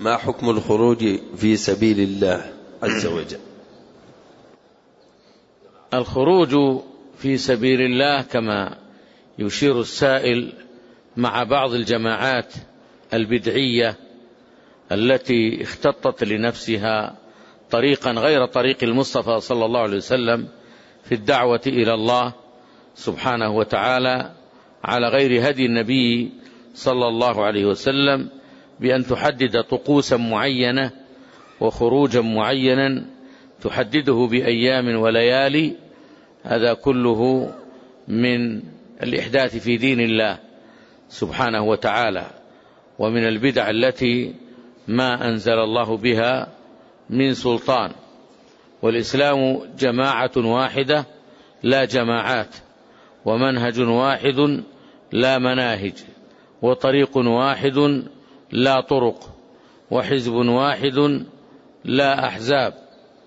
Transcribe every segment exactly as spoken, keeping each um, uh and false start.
ما حكم الخروج في سبيل الله عز وجل؟ الخروج في سبيل الله كما يشير السائل مع بعض الجماعات البدعية التي اختطت لنفسها طريقا غير طريق المصطفى صلى الله عليه وسلم في الدعوة إلى الله سبحانه وتعالى على غير هدي النبي صلى الله عليه وسلم، بأن تحدد طقوسا معينة وخروجا معينا تحدده بأيام وليالي، هذا كله من الإحداث في دين الله سبحانه وتعالى، ومن البدع التي ما أنزل الله بها من سلطان. والإسلام جماعة واحدة لا جماعات، ومنهج واحد لا مناهج، وطريق واحد لا طرق، وحزب واحد لا أحزاب.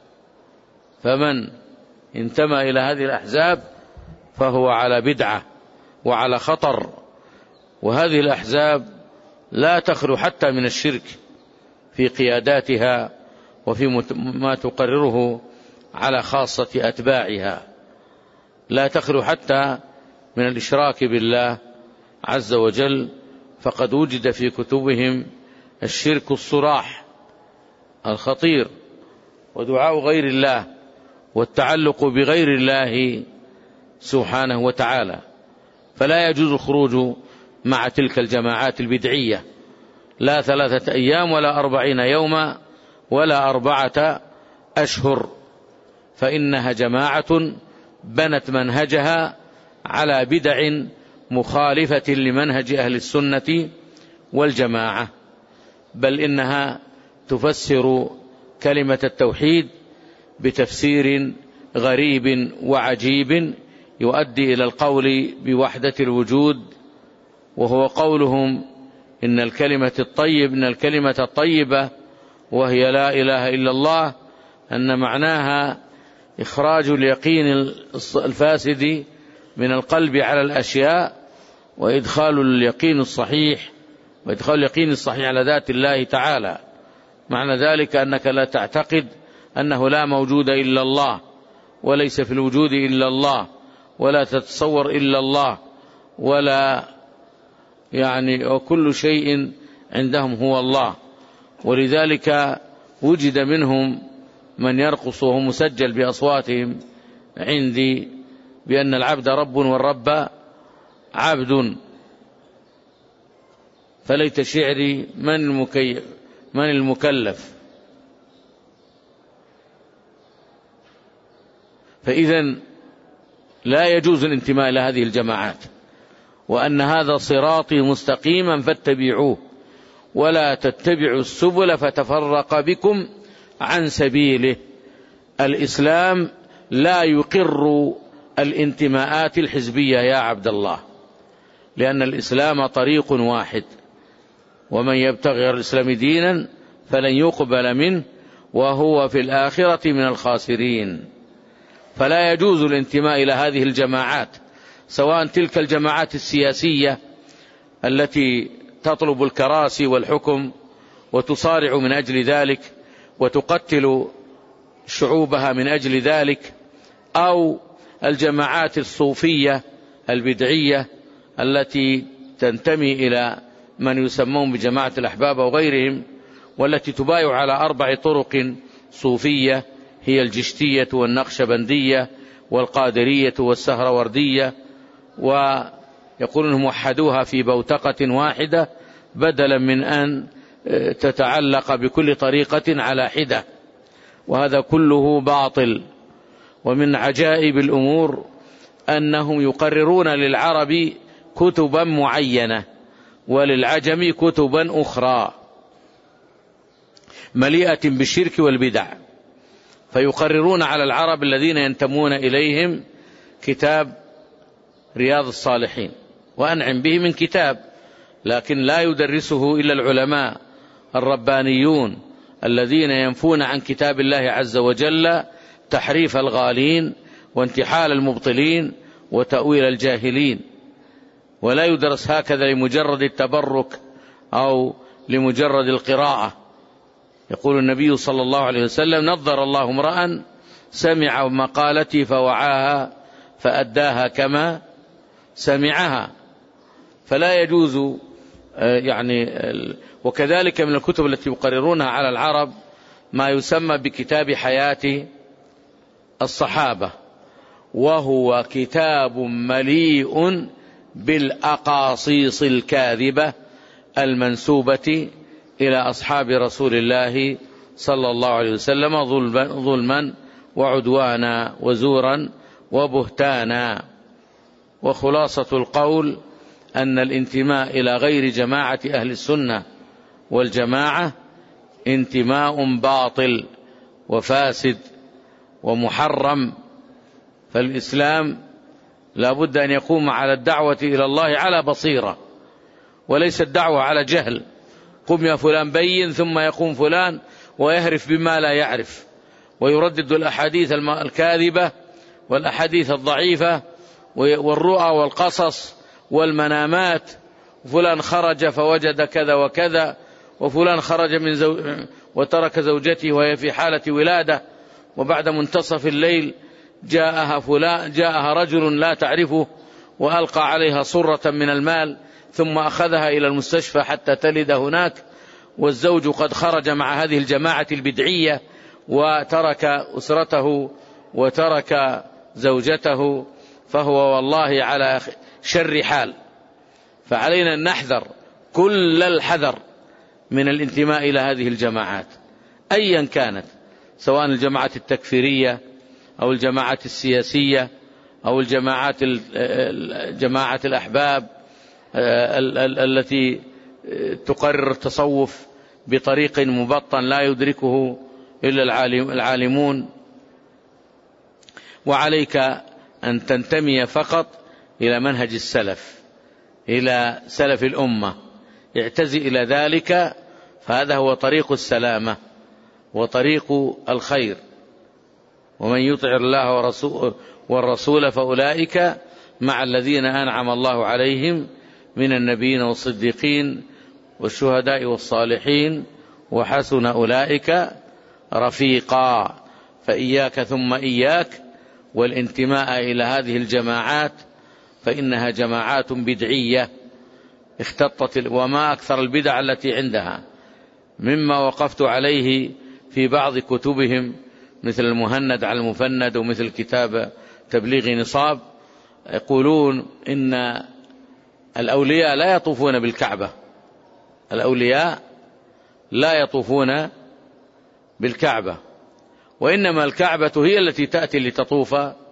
فمن انتمى إلى هذه الأحزاب فهو على بدعة وعلى خطر، وهذه الأحزاب لا تخلو حتى من الشرك في قياداتها وفي ما تقرره على خاصة أتباعها، لا تخلو حتى من الإشراك بالله عز وجل، فقد وجد في كتبهم الشرك الصراح الخطير، ودعاء غير الله والتعلق بغير الله سبحانه وتعالى. فلا يجوز الخروج مع تلك الجماعات البدعية، لا ثلاثة أيام ولا أربعين يوما ولا أربعة أشهر، فإنها جماعة بنت منهجها على بدع مخالفة لمنهج أهل السنة والجماعة، بل إنها تفسر كلمة التوحيد بتفسير غريب وعجيب يؤدي إلى القول بوحدة الوجود، وهو قولهم إن الكلمة الطيب إن الكلمة الطيبة وهي لا إله إلا الله، أن معناها إخراج اليقين الفاسد من القلب على الأشياء، وإدخال اليقين الصحيح وإدخال اليقين الصحيح على ذات الله تعالى. معنى ذلك أنك لا تعتقد أنه لا موجود إلا الله، وليس في الوجود إلا الله، ولا تتصور إلا الله، ولا يعني وكل شيء عندهم هو الله. ولذلك وجد منهم من يرقص وهو مسجل بأصواتهم عندي بأن العبد رب والرب عبد. فليت شعري من المكيف من المكلف. فإذن لا يجوز الانتماء إلى هذه الجماعات، وأن هذا صراطي مستقيما فاتبعوه ولا تتبعوا السبل فتفرق بكم عن سبيله. الإسلام لا يقر الانتماءات الحزبية يا عبد الله، لأن الإسلام طريق واحد، ومن يبتغي غير الإسلام دينا فلن يقبل منه وهو في الآخرة من الخاسرين. فلا يجوز الانتماء إلى هذه الجماعات، سواء تلك الجماعات السياسية التي تطلب الكراسي والحكم وتصارع من أجل ذلك وتقتل شعوبها من أجل ذلك، أو الجماعات الصوفية البدعية التي تنتمي إلى من يسمون بجماعة الأحباب وغيرهم، والتي تبايع على أربع طرق صوفية هي الجشتية والنقشبندية والقادرية والسهروردية، ويقولون هم وحدوها في بوتقة واحدة بدلا من أن تتعلق بكل طريقة على حدة، وهذا كله باطل. ومن عجائب الأمور أنهم يقررون للعرب كتبا معينة وللعجم كتبا أخرى مليئة بالشرك والبدع، فيقررون على العرب الذين ينتمون إليهم كتاب رياض الصالحين وأنعم به من كتاب، لكن لا يدرسه إلا العلماء الربانيون الذين ينفون عن كتاب الله عز وجل تحريف الغالين وانتحال المبطلين وتأويل الجاهلين، ولا يدرس هكذا لمجرد التبرك أو لمجرد القراءة، يقول النبي صلى الله عليه وسلم: نظر الله امرأ سمع مقالتي فوعاها فأداها كما سمعها. فلا يجوز يعني. وكذلك من الكتب التي يقررونها على العرب ما يسمى بكتاب حياة الصحابة، وهو كتاب مليء بالأقاصيص الكاذبة المنسوبة إلى أصحاب رسول الله صلى الله عليه وسلم ظلما وعدوانا وزورا وبهتانا. وخلاصة القول أن الانتماء إلى غير جماعة أهل السنة والجماعة انتماء باطل وفاسد ومحرم. فالإسلام لا بد أن يقوم على الدعوة إلى الله على بصيرة، وليس الدعوة على جهل. قم يا فلان بين، ثم يقوم فلان ويهرف بما لا يعرف ويردد الأحاديث الكاذبة والأحاديث الضعيفة والرؤى والقصص والمنامات. فلان خرج فوجد كذا وكذا، وفلان خرج من زو... وترك زوجته وهي في حالة ولادة، وبعد منتصف الليل جاءها فلان جاءها رجل لا تعرفه وألقى عليها صرة من المال، ثم أخذها إلى المستشفى حتى تلد هناك، والزوج قد خرج مع هذه الجماعة البدعية وترك أسرته وترك زوجته، فهو والله على شر حال. فعلينا أن نحذر كل الحذر من الانتماء إلى هذه الجماعات أيا كانت، سواء الجماعات التكفيرية أو الجماعات السياسية أو الجماعات جماعة الأحباب التي تقرر التصوف بطريق مبطن لا يدركه إلا العالمون. وعليك أن تنتمي فقط إلى منهج السلف، إلى سلف الأمة، اعتزي إلى ذلك، فهذا هو طريق السلامة وطريق الخير. ومن يطع الله والرسول فأولئك مع الذين أنعم الله عليهم من النبيين والصديقين والشهداء والصالحين وحسن أولئك رفيقا. فإياك ثم إياك والانتماء إلى هذه الجماعات، فإنها جماعات بدعية اختطت، وما أكثر البدع التي عندها، مما وقفت عليه في بعض كتبهم مثل المهند على المفند ومثل كتاب تبليغ نصاب. يقولون إن الأولياء لا يطوفون بالكعبة، الأولياء لا يطوفون بالكعبة، وإنما الكعبة هي التي تأتي لتطوف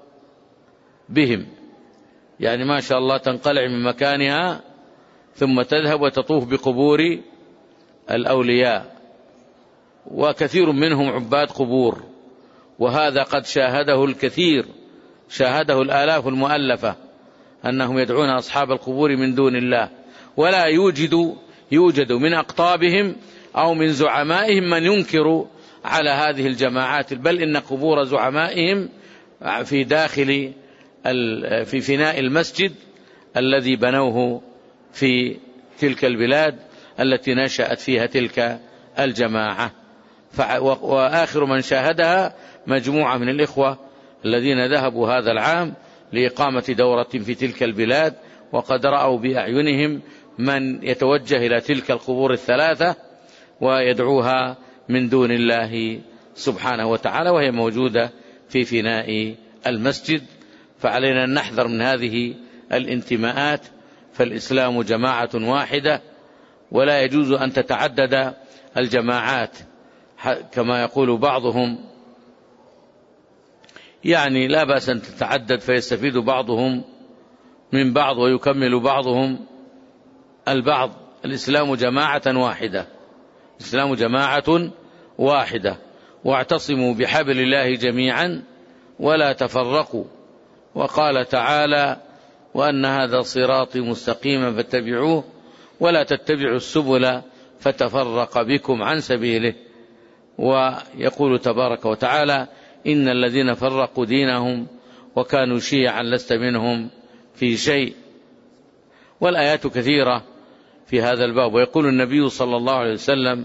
بهم. يعني ما شاء الله تنقلع من مكانها ثم تذهب وتطوف بقبور الأولياء، وكثير منهم عباد قبور، وهذا قد شاهده الكثير، شاهده الآلاف المؤلفة، أنهم يدعون أصحاب القبور من دون الله، ولا يوجد يوجد من أقطابهم أو من زعمائهم من ينكر على هذه الجماعات، بل إن قبور زعمائهم في داخل في فناء المسجد الذي بنوه في تلك البلاد التي نشأت فيها تلك الجماعة. وآخر من شاهدها مجموعة من الإخوة الذين ذهبوا هذا العام لإقامة دورة في تلك البلاد، وقد رأوا بأعينهم من يتوجه إلى تلك القبور الثلاثة ويدعوها من دون الله سبحانه وتعالى، وهي موجودة في فناء المسجد. فعلينا أن نحذر من هذه الانتماءات، فالإسلام جماعة واحدة، ولا يجوز أن تتعدد الجماعات كما يقول بعضهم. يعني لا بأس أن تتعدد فيستفيد بعضهم من بعض ويكمل بعضهم البعض. الإسلام جماعة واحدة، الإسلام جماعة واحدة، واعتصموا بحبل الله جميعا ولا تفرقوا. وقال تعالى: وأن هذا صراطي مستقيما فاتبعوه ولا تتبعوا السبل فتفرق بكم عن سبيله. ويقول تبارك وتعالى: إن الذين فرقوا دينهم وكانوا شيعا لست منهم في شيء. والآيات كثيرة في هذا الباب. ويقول النبي صلى الله عليه وسلم: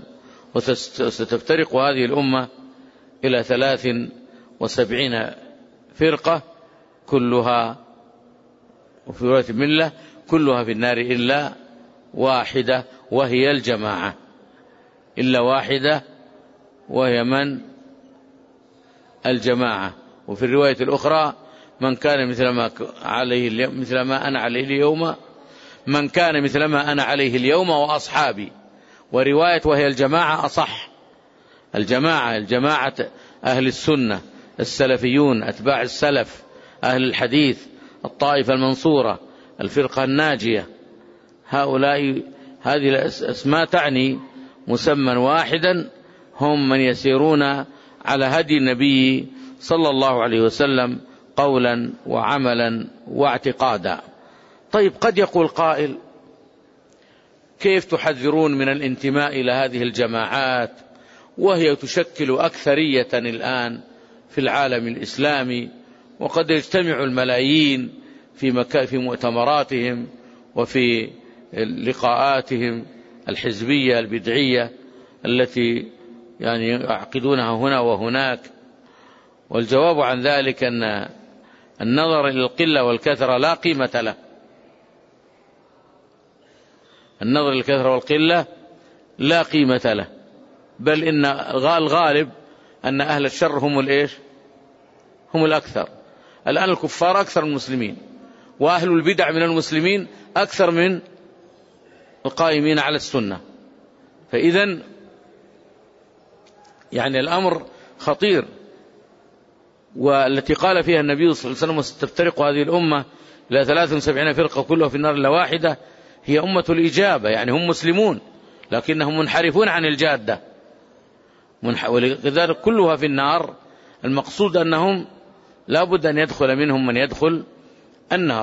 وستفترق هذه الأمة إلى ثلاث وسبعين فرقة كلها، وفي رواية الملة كلها في النار إلا واحدة وهي الجماعة، إلا واحدة وهي من؟ الجماعة. وفي الرواية الأخرى من كان مثل ما عليه اليوم مثل ما أنا عليه اليوم من كان مثل ما أنا عليه اليوم وأصحابي. ورواية وهي الجماعة أصح. الجماعة الجماعة أهل السنة السلفيون أتباع السلف أهل الحديث الطائفة المنصورة الفرقة الناجية. هؤلاء هذه الأسماء تعني مسمى واحدا، هم من يسيرون على هدي النبي صلى الله عليه وسلم قولا وعملا واعتقادا. طيب، قد يقول قائل: كيف تحذرون من الانتماء إلى هذه الجماعات وهي تشكل أكثرية الآن في العالم الإسلامي، وقد يجتمع الملايين في مكان في مؤتمراتهم وفي لقاءاتهم الحزبية البدعية التي يعني يعقدونها هنا وهناك؟ والجواب عن ذلك أن النظر إلى القلة والكثرة لا قيمة له. النظر إلى الكثرة والقلة لا قيمة له، بل إن الغالب أن أهل الشر هم الإيش؟ هم الأكثر. الآن الكفار أكثر من المسلمين، وأهل البدع من المسلمين أكثر من القائمين على السنة. فإذن يعني الأمر خطير. والتي قال فيها النبي صلى الله عليه وسلم: ستفترق هذه الأمة إلى ثلاث وسبعين فرقة كلها في النار إلا واحدة، هي أمة الإجابة، يعني هم مسلمون لكنهم منحرفون عن الجادة، ولذلك كلها في النار. المقصود أنهم لا بد أن يدخل منهم من يدخل النار،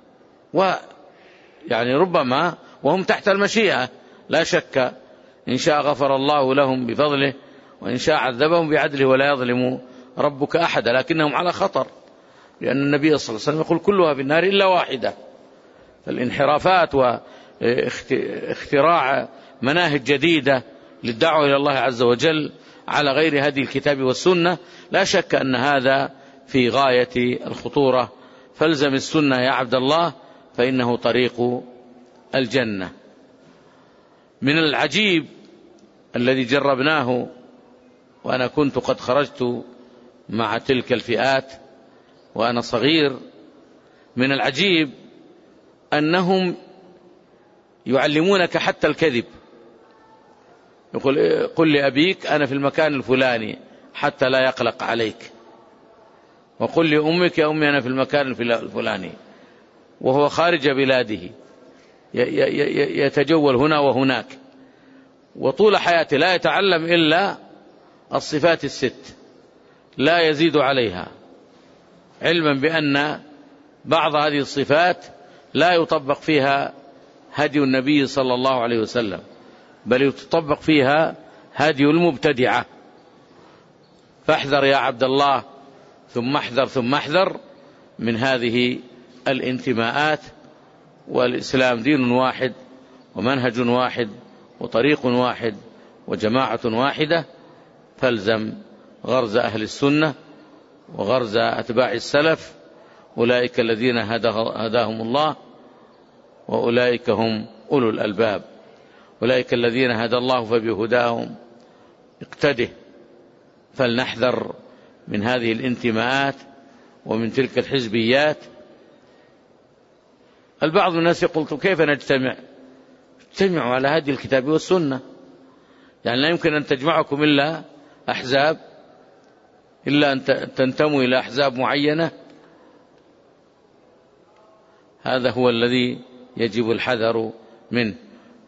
ويعني ربما وهم تحت المشيئة لا شك، إن شاء غفر الله لهم بفضله وإن شاء عذبهم بعدله ولا يظلم ربك أحد، لكنهم على خطر، لأن النبي صلى الله عليه وسلم يقول كلها في النار إلا واحدة. فالانحرافات واختراع مناهج جديدة للدعوة إلى الله عز وجل على غير هدي الكتاب والسنة لا شك أن هذا في غاية الخطورة. فالزم السنة يا عبد الله فإنه طريق الجنة. من العجيب الذي جربناه وأنا كنت قد خرجت مع تلك الفئات وأنا صغير، من العجيب أنهم يعلمونك حتى الكذب. يقول: قل لأبيك أنا في المكان الفلاني حتى لا يقلق عليك، وقل لأمك يا أمي أنا في المكان الفلاني، وهو خارج بلاده يتجول هنا وهناك، وطول حياته لا يتعلم إلا الصفات الست لا يزيد عليها، علما بأن بعض هذه الصفات لا يطبق فيها هدي النبي صلى الله عليه وسلم، بل يتطبق فيها هدي المبتدعة. فاحذر يا عبد الله ثم احذر ثم احذر من هذه الانتماءات. والإسلام دين واحد ومنهج واحد وطريق واحد وجماعة واحدة، فالزم غرز أهل السنة وغرز أتباع السلف، أولئك الذين هداهم الله وأولئك هم أولو الألباب، أولئك الذين هدى الله فبهداهم اقتده. فلنحذر من هذه الانتماءات ومن تلك الحزبيات. البعض من الناس يقول: كيف نجتمع؟ اجتمعوا على هدي الكتاب والسنة، يعني لا يمكن أن تجمعكم إلا أحزاب، إلا أن تنتموا إلى أحزاب معينة. هذا هو الذي يجب الحذر منه.